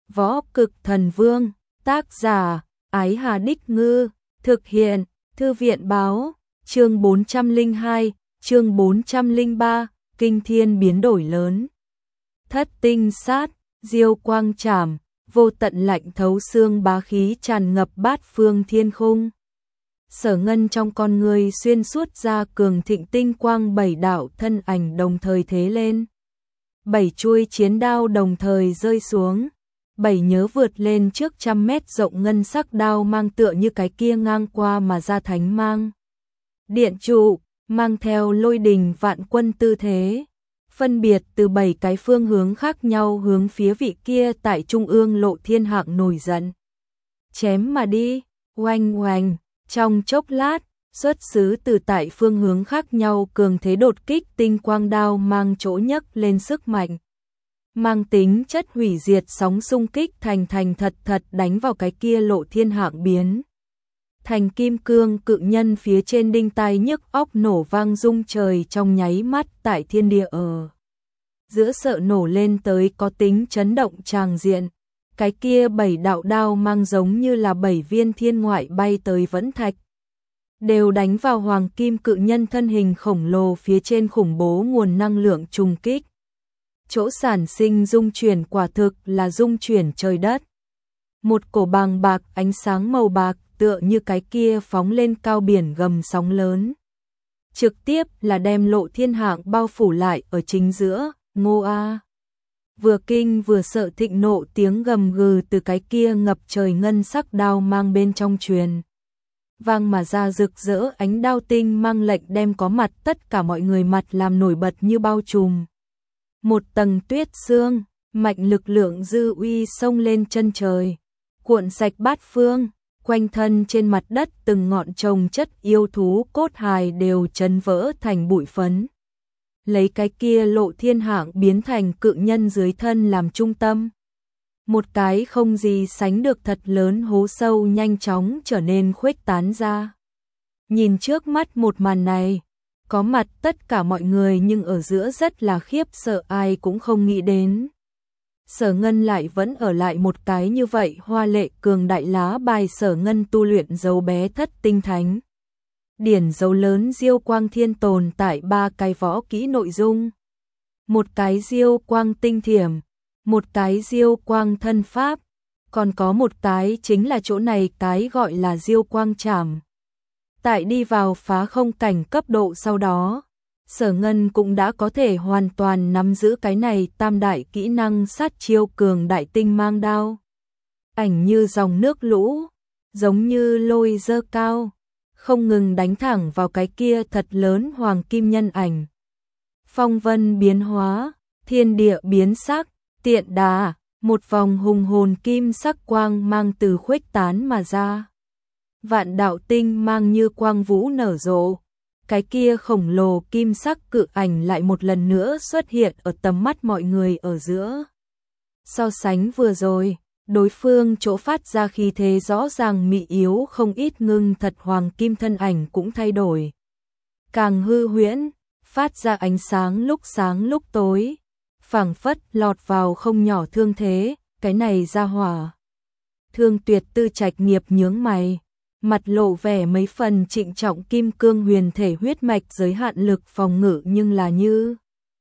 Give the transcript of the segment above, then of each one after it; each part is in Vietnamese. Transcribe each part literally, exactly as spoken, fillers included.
Võ Cực Thần Vương, tác giả, Ái Hà Đích Ngư, thực hiện, Thư viện báo, chương bốn trăm lẻ hai, chương bốn trăm lẻ ba, kinh thiên biến đổi lớn. Thất tinh sát, diêu quang trảm, vô tận lạnh thấu xương bá khí tràn ngập bát phương thiên khung. Sở Ngân trong con người xuyên suốt ra cường thịnh tinh quang, bảy đạo thân ảnh đồng thời thế lên. Bảy chuôi chiến đao đồng thời rơi xuống. Bảy nhớ vượt lên trước trăm mét rộng ngân sắc đao mang tựa như cái kia ngang qua mà ra thánh mang. Điện trụ, mang theo lôi đình vạn quân tư thế. Phân biệt từ bảy cái phương hướng khác nhau hướng phía vị kia tại trung ương Lộ Thiên Hạng nổi giận. Chém mà đi, oanh oanh, trong chốc lát, xuất xứ từ tại phương hướng khác nhau cường thế đột kích tinh quang đao mang chỗ nhấc lên sức mạnh. Mang tính chất hủy diệt sóng xung kích thành thành thật thật đánh vào cái kia Lộ Thiên Hạng biến. Thành kim cương cự nhân phía trên đinh tai nhức óc nổ vang rung trời trong nháy mắt tại thiên địa ở. Giữa sợ nổ lên tới có tính chấn động tràng diện. Cái kia bảy đạo đao mang giống như là bảy viên thiên ngoại bay tới vẫn thạch. Đều đánh vào hoàng kim cự nhân thân hình khổng lồ phía trên khủng bố nguồn năng lượng trùng kích. Chỗ sản sinh dung chuyển quả thực là dung chuyển trời đất. Một cổ bàng bạc ánh sáng màu bạc tựa như cái kia phóng lên cao biển gầm sóng lớn. Trực tiếp là đem Lộ Thiên Hạng bao phủ lại ở chính giữa, ngô a. Vừa kinh vừa sợ thịnh nộ tiếng gầm gừ từ cái kia ngập trời ngân sắc đao mang bên trong truyền. Vang mà ra rực rỡ ánh đao tinh mang lệnh đem có mặt tất cả mọi người mặt làm nổi bật như bao trùm. Một tầng tuyết sương, mạnh lực lượng dư uy xông lên chân trời, cuộn sạch bát phương, quanh thân trên mặt đất từng ngọn trồng chất yêu thú cốt hài đều chấn vỡ thành bụi phấn. Lấy cái kia Lộ Thiên Hạng biến thành cự nhân dưới thân làm trung tâm. Một cái không gì sánh được thật lớn hố sâu nhanh chóng trở nên khuếch tán ra. Nhìn trước mắt một màn này, có mặt tất cả mọi người nhưng ở giữa rất là khiếp sợ, ai cũng không nghĩ đến. Sở Ngân lại vẫn ở lại một cái như vậy hoa lệ cường đại lá bài Sở Ngân tu luyện dấu bé thất tinh thánh. Điển dấu lớn diêu quang thiên tồn tại ba cái võ kỹ nội dung. Một cái diêu quang tinh thiểm, một cái diêu quang thân pháp, còn có một cái chính là chỗ này cái gọi là diêu quang trảm. Tại đi vào phá không cảnh cấp độ sau đó, Sở Ngân cũng đã có thể hoàn toàn nắm giữ cái này tam đại kỹ năng sát chiêu cường đại tinh mang đao. Ảnh như dòng nước lũ, giống như lôi dơ cao, không ngừng đánh thẳng vào cái kia thật lớn hoàng kim nhân ảnh. Phong vân biến hóa, thiên địa biến sắc, tiện đà, một vòng hùng hồn kim sắc quang mang từ khuếch tán mà ra. Vạn đạo tinh mang như quang vũ nở rộ, cái kia khổng lồ kim sắc cự ảnh lại một lần nữa xuất hiện ở tầm mắt mọi người ở giữa. So sánh vừa rồi, đối phương chỗ phát ra khí thế rõ ràng mị yếu không ít, ngưng thật hoàng kim thân ảnh cũng thay đổi. Càng hư huyễn, phát ra ánh sáng lúc sáng lúc tối, phảng phất lọt vào không nhỏ thương thế, cái này ra hỏa. Thương Tuyệt Tư Trạch nghiệp nhướng mày, mặt lộ vẻ mấy phần trịnh trọng, kim cương huyền thể huyết mạch giới hạn lực phòng ngự nhưng là như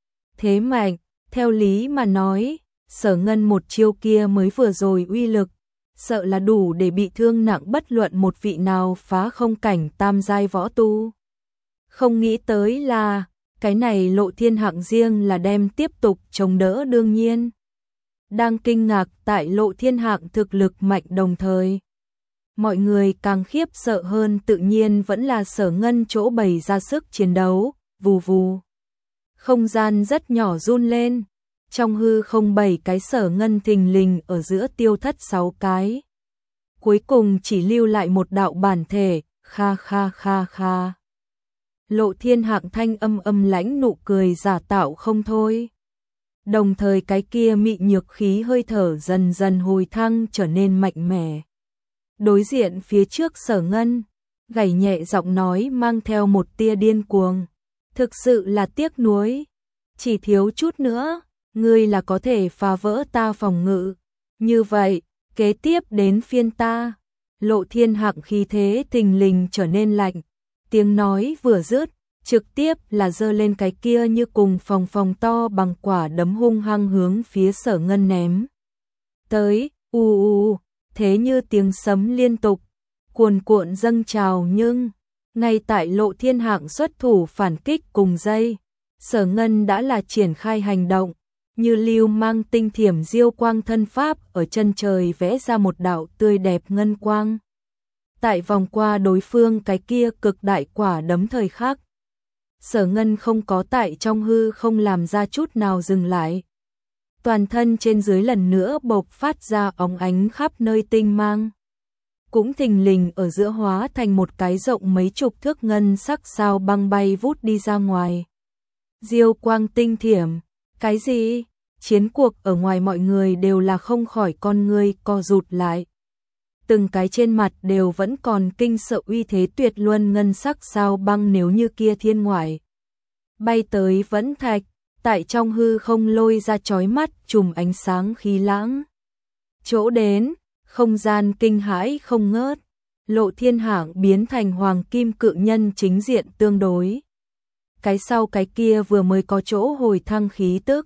thế mạnh, theo lý mà nói, Sở Ngân một chiêu kia mới vừa rồi uy lực, sợ là đủ để bị thương nặng bất luận một vị nào phá không cảnh tam giai võ tu. Không nghĩ tới là, cái này Lộ Thiên Hạng riêng là đem tiếp tục chống đỡ đương nhiên. Đang kinh ngạc tại Lộ Thiên Hạng thực lực mạnh đồng thời. Mọi người càng khiếp sợ hơn tự nhiên vẫn là Sở Ngân chỗ bày ra sức chiến đấu, vù vù. Không gian rất nhỏ run lên, trong hư không bảy cái Sở Ngân thình lình ở giữa tiêu thất sáu cái. Cuối cùng chỉ lưu lại một đạo bản thể, kha kha kha kha. Lộ Thiên Hạng thanh âm âm lãnh nụ cười giả tạo không thôi. Đồng thời cái kia mị nhược khí hơi thở dần dần hồi thăng trở nên mạnh mẽ. Đối diện phía trước Sở Ngân, gảy nhẹ giọng nói mang theo một tia điên cuồng. Thực sự là tiếc nuối, chỉ thiếu chút nữa, ngươi là có thể phá vỡ ta phòng ngự, Như vậy, kế tiếp đến phiên ta. Lộ Thiên Hạng khí thế thình lình trở nên lạnh, tiếng nói vừa dứt, trực tiếp là giơ lên cái kia như cùng phòng phòng to bằng quả đấm hung hăng hướng phía Sở Ngân ném. Tới, u u, thế như tiếng sấm liên tục, cuồn cuộn dâng trào nhưng, ngay tại Lộ Thiên Hạng xuất thủ phản kích cùng giây, Sở Ngân đã là triển khai hành động, như lưu mang tinh thiểm diêu quang thân pháp ở chân trời vẽ ra một đạo tươi đẹp ngân quang. Tại vòng qua đối phương cái kia cực đại quả đấm thời khắc, Sở Ngân không có tại trong hư không làm ra chút nào dừng lại. Toàn thân trên dưới lần nữa bộc phát ra óng ánh khắp nơi tinh mang. Cũng thình lình ở giữa hóa thành một cái rộng mấy chục thước ngân sắc sao băng bay vút đi ra ngoài. Diêu quang tinh thiểm, cái gì? Chiến cuộc ở ngoài mọi người đều là không khỏi con ngươi co rụt lại. Từng cái trên mặt đều vẫn còn kinh sợ uy thế tuyệt luân ngân sắc sao băng nếu như kia thiên ngoại. Bay tới vẫn thạch, tại trong hư không lôi ra chói mắt chùm ánh sáng khí lãng. Chỗ đến, không gian kinh hãi không ngớt, Lộ Thiên Hạng biến thành hoàng kim cự nhân chính diện tương đối. Cái sau cái kia vừa mới có chỗ hồi thăng khí tức.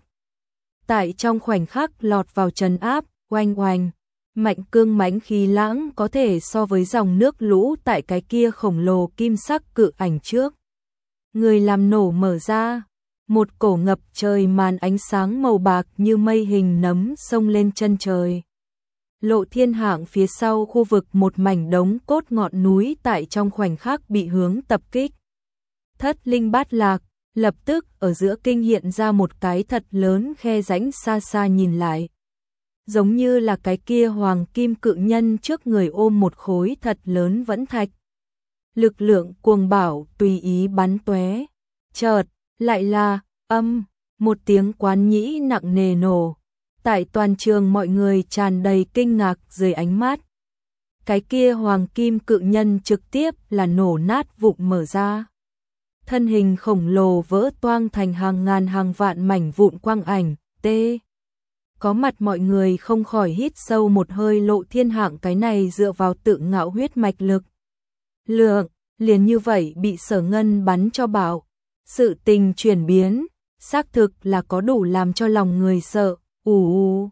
Tại trong khoảnh khắc lọt vào trấn áp, oanh oanh, mạnh cương mãnh khí lãng có thể so với dòng nước lũ tại cái kia khổng lồ kim sắc cự ảnh trước. Người làm nổ mở ra, một cổ ngập trời màn ánh sáng màu bạc như mây hình nấm xông lên chân trời. Lộ Thiên Hạng phía sau khu vực một mảnh đống cốt ngọn núi tại trong khoảnh khắc bị hướng tập kích. Thất linh bát lạc, lập tức ở giữa kinh hiện ra một cái thật lớn khe rãnh xa xa nhìn lại. Giống như là cái kia hoàng kim cự nhân trước người ôm một khối thật lớn vẫn thạch. Lực lượng cuồng bảo tùy ý bắn tóe. Chợt, lại là, âm, một tiếng quán nhĩ nặng nề nổ. Tại toàn trường mọi người tràn đầy kinh ngạc dưới ánh mắt. Cái kia hoàng kim cự nhân trực tiếp là nổ nát vụn mở ra. Thân hình khổng lồ vỡ toang thành hàng ngàn hàng vạn mảnh vụn quang ảnh, tê. Có mặt mọi người không khỏi hít sâu một hơi. Lộ Thiên Hạng cái này dựa vào tự ngạo huyết mạch lực. Lượng, liền như vậy bị Sở Ngân bắn cho bảo. Sự tình chuyển biến, xác thực là có đủ làm cho lòng người sợ, ù ù.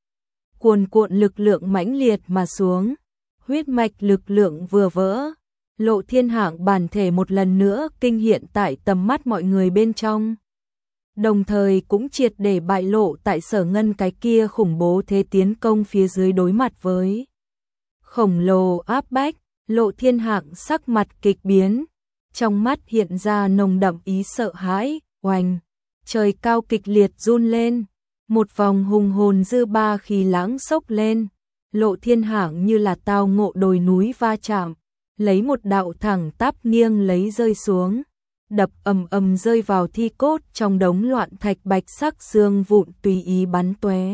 Cuồn cuộn lực lượng mãnh liệt mà xuống, huyết mạch lực lượng vừa vỡ. Lộ Thiên Hạng bản thể một lần nữa kinh hiện tại tầm mắt mọi người bên trong. Đồng thời cũng triệt để bại lộ tại Sở Ngân cái kia khủng bố thế tiến công phía dưới đối mặt với khổng lồ áp bách. Lộ Thiên Hạng sắc mặt kịch biến, trong mắt hiện ra nồng đậm ý sợ hãi, oanh, trời cao kịch liệt run lên, một vòng hùng hồn dư ba khí lãng sốc lên. Lộ Thiên Hạng như là tao ngộ đồi núi va chạm, lấy một đạo thẳng tắp nghiêng lấy rơi xuống, đập ầm ầm rơi vào thi cốt trong đống loạn thạch bạch sắc xương vụn tùy ý bắn tóe.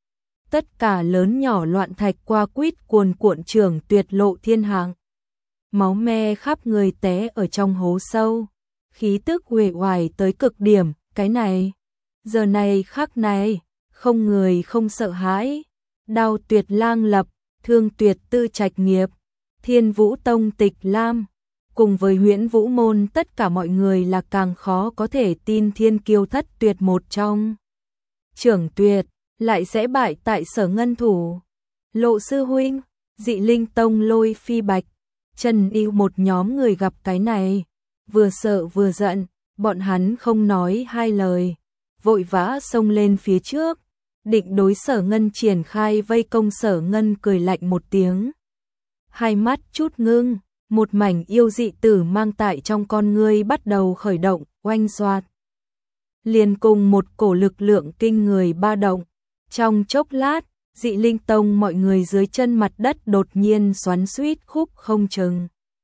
Tất cả lớn nhỏ loạn thạch qua quýt cuồn cuộn trưởng tuyệt Lộ Thiên Hạng. Máu me khắp người té ở trong hố sâu, khí tức uể oải tới cực điểm, cái này, giờ này khắc này, không người không sợ hãi. Đao tuyệt lang lập, thương tuyệt tư trạch nghiệp, Thiên Vũ Tông Tịch Lam, cùng với Huyễn Vũ Môn tất cả mọi người là càng khó có thể tin thiên kiêu thất tuyệt một trong. Trưởng tuyệt, lại sẽ bại tại Sở Ngân thủ. Lộ sư huynh, Dị Linh Tông Lôi Phi Bạch, Trần Yêu một nhóm người gặp cái này, vừa sợ vừa giận, bọn hắn không nói hai lời, vội vã xông lên phía trước, định đối Sở Ngân triển khai vây công. Sở Ngân cười lạnh một tiếng, hai mắt chút ngưng, một mảnh yêu dị tử mang tại trong con ngươi bắt đầu khởi động, oanh xoạt. Liền cùng một cổ lực lượng kinh người ba động, trong chốc lát, Dị Linh Tông mọi người dưới chân mặt đất đột nhiên xoắn xuýt khúc không chừng.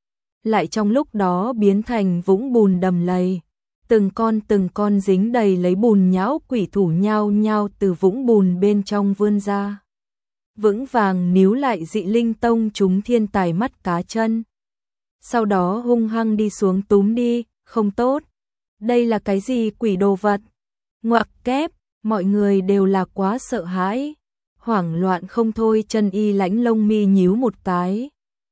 Lại trong lúc đó biến thành vũng bùn đầm lầy, từng con từng con dính đầy lấy bùn nhão quỷ thủ nhao nhao từ vũng bùn bên trong vươn ra. Vững vàng níu lại Dị Linh Tông chúng thiên tài mắt cá chân. Sau đó hung hăng đi xuống túm đi, không tốt. Đây là cái gì quỷ đồ vật? Ngoặc kép, mọi người đều là quá sợ hãi. Hoảng loạn không thôi, Chân Y Lãnh lông mi nhíu một cái.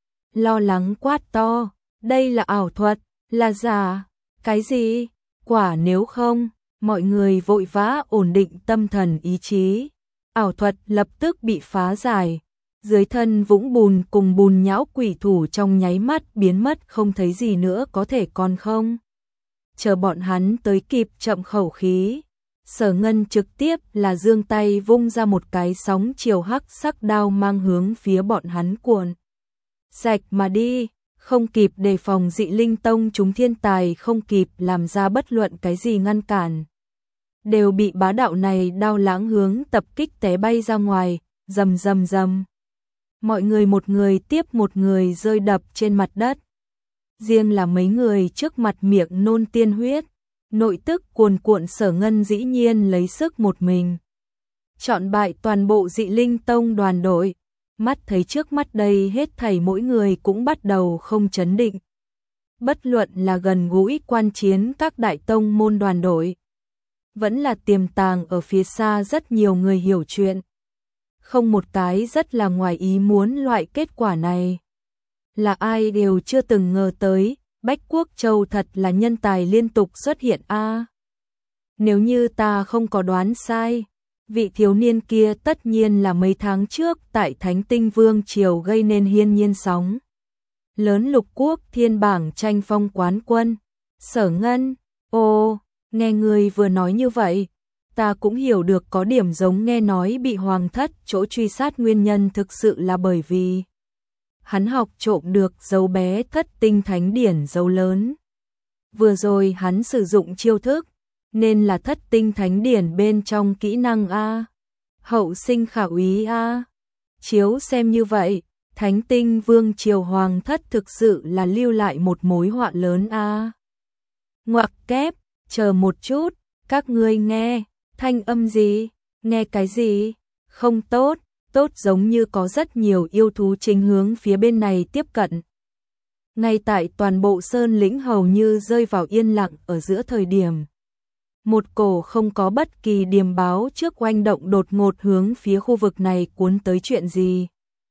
Lo lắng quát to, đây là ảo thuật, là giả, cái gì? Quả nếu không, mọi người vội vã ổn định tâm thần ý chí. Ảo thuật lập tức bị phá giải. Dưới thân vũng bùn cùng bùn nhão quỷ thủ trong nháy mắt biến mất, không thấy gì nữa, có thể còn không. Chờ bọn hắn tới kịp chậm khẩu khí, Sở Ngân trực tiếp là giương tay vung ra một cái sóng chiều hắc sắc đao mang hướng phía bọn hắn cuồn sạch mà đi, không kịp đề phòng Dị Linh Tông chúng thiên tài không kịp làm ra bất luận cái gì ngăn cản. Đều bị bá đạo này đao lãng hướng tập kích té bay ra ngoài, rầm rầm rầm. Mọi người một người tiếp một người rơi đập trên mặt đất. Riêng là mấy người trước mặt miệng nôn tiên huyết, nội tức cuồn cuộn, Sở Ngân dĩ nhiên lấy sức một mình chọn bại toàn bộ Dị Linh Tông đoàn đội. Mắt thấy trước mắt đây hết thảy mỗi người cũng bắt đầu không chấn định. Bất luận là gần gũi quan chiến các đại tông môn đoàn đội, vẫn là tiềm tàng ở phía xa rất nhiều người hiểu chuyện, không một cái rất là ngoài ý muốn loại kết quả này. Là ai đều chưa từng ngờ tới, Bách Quốc Châu thật là nhân tài liên tục xuất hiện a. À, nếu như ta không có đoán sai, vị thiếu niên kia tất nhiên là mấy tháng trước tại Thánh Tinh Vương Triều gây nên hiên nhiên sóng lớn lục quốc thiên bảng tranh phong quán quân. Sở Ngân, ồ, nghe người vừa nói như vậy, ta cũng hiểu được có điểm giống nghe nói bị hoàng thất chỗ truy sát, nguyên nhân thực sự là bởi vì hắn học trộm được dấu bé thất tinh thánh điển dấu lớn. Vừa rồi hắn sử dụng chiêu thức, nên là thất tinh thánh điển bên trong kỹ năng A. Hậu sinh khả úy A. Chiếu xem như vậy, Thánh Tinh Vương Triều hoàng thất thực sự là lưu lại một mối họa lớn A. Ngoặc kép, chờ một chút, các ngươi nghe, thanh âm gì, nghe cái gì, không tốt, tốt giống như có rất nhiều yêu thú chính hướng phía bên này tiếp cận. Ngay tại toàn bộ sơn lĩnh hầu như rơi vào yên lặng ở giữa thời điểm, một cổ không có bất kỳ điềm báo trước oanh động đột ngột hướng phía khu vực này cuốn tới. Chuyện gì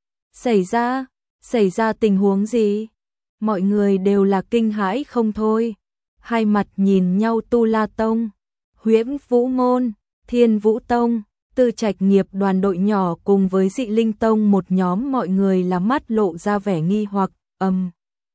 xảy ra? Xảy ra tình huống gì? Mọi người đều là kinh hãi không thôi, hai mặt nhìn nhau. Tu La Tông, Huyễn Vũ Môn, Thiên Vũ Tông, Tư Trạch Nghiệp đoàn đội nhỏ cùng với Dị Linh Tông một nhóm, mọi người là mắt lộ ra vẻ nghi hoặc. Âm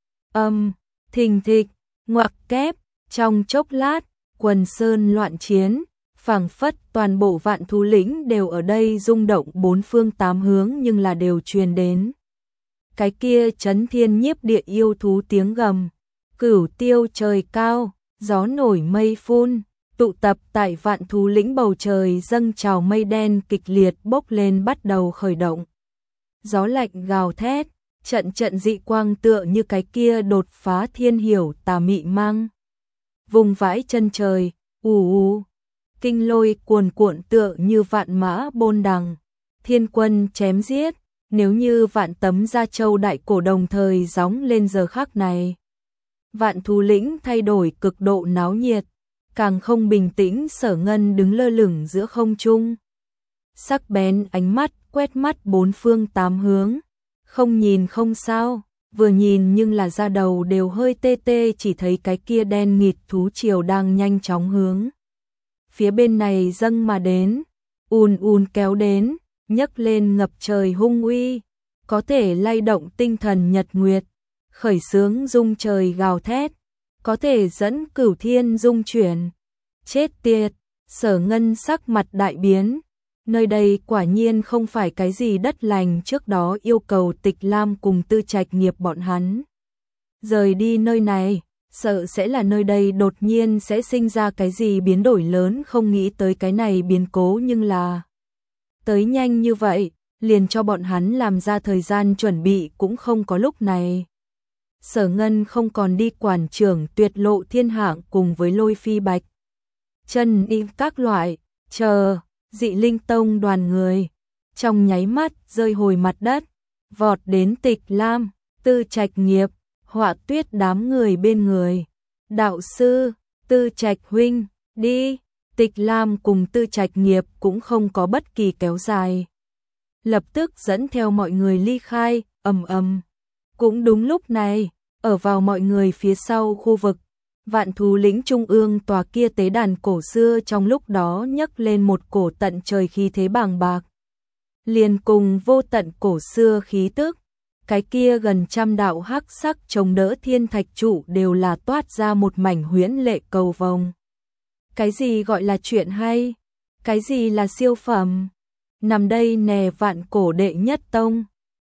âm thình thịch, ngoặc kép, trong chốc lát quần sơn loạn chiến, phảng phất toàn bộ vạn thú lĩnh đều ở đây rung động bốn phương tám hướng, nhưng là đều truyền đến cái kia chấn thiên nhiếp địa yêu thú tiếng gầm. Cửu tiêu trời cao, gió nổi mây phun, tụ tập tại vạn thú lĩnh bầu trời dâng trào, mây đen kịch liệt bốc lên bắt đầu khởi động. Gió lạnh gào thét, trận trận dị quang tựa như cái kia đột phá thiên hiểu tà mị mang vùng vãi chân trời, ù ù, kinh lôi cuồn cuộn tựa như vạn mã bôn đằng, thiên quân chém giết. Nếu như vạn tấm gia châu đại cổ đồng thời gióng lên giờ khắc này, vạn thú lĩnh thay đổi cực độ náo nhiệt, càng không bình tĩnh. Sở Ngân đứng lơ lửng giữa không trung, sắc bén ánh mắt quét mắt bốn phương tám hướng, không nhìn không sao, vừa nhìn nhưng là da đầu đều hơi tê tê, chỉ thấy cái kia đen nghịt thú triều đang nhanh chóng hướng phía bên này dâng mà đến, ùn ùn kéo đến, nhấc lên ngập trời hung uy, có thể lay động tinh thần nhật nguyệt, khởi xướng rung trời gào thét, có thể dẫn cửu thiên rung chuyển. Chết tiệt! Sở Ngân sắc mặt đại biến, nơi đây quả nhiên không phải cái gì đất lành. Trước đó yêu cầu Tịch Lam cùng Tư Trạch Nghiệp bọn hắn rời đi nơi này, sợ sẽ là nơi đây đột nhiên sẽ sinh ra cái gì biến đổi lớn, không nghĩ tới cái này biến cố nhưng là tới nhanh như vậy, liền cho bọn hắn làm ra thời gian chuẩn bị cũng không có. Lúc này Sở Ngân không còn đi quản trưởng Tuyệt Lộ Thiên Hạng cùng với Lôi Phi Bạch Chân Y các loại, chờ Dị Linh Tông đoàn người trong nháy mắt rơi hồi mặt đất, vọt đến Tịch Lam, Tư Trạch Nghiệp, Họa Tuyết đám người bên người. Đạo sư, Tư Trạch huynh, đi. Tịch Lam cùng Tư Trạch Nghiệp cũng không có bất kỳ kéo dài lập tức dẫn theo mọi người ly khai, ầm ầm. Cũng đúng lúc này, ở vào mọi người phía sau khu vực Vạn Thú Lĩnh trung ương tòa kia tế đàn cổ xưa trong lúc đó nhấc lên một cổ tận trời khí thế bàng bạc. Liền cùng vô tận cổ xưa khí tức, cái kia gần trăm đạo hắc sắc chống đỡ thiên thạch trụ đều là toát ra một mảnh huyễn lệ cầu vồng. Cái gì gọi là chuyện hay? Cái gì là siêu phẩm? Nằm đây nè Vạn Cổ đệ nhất tông.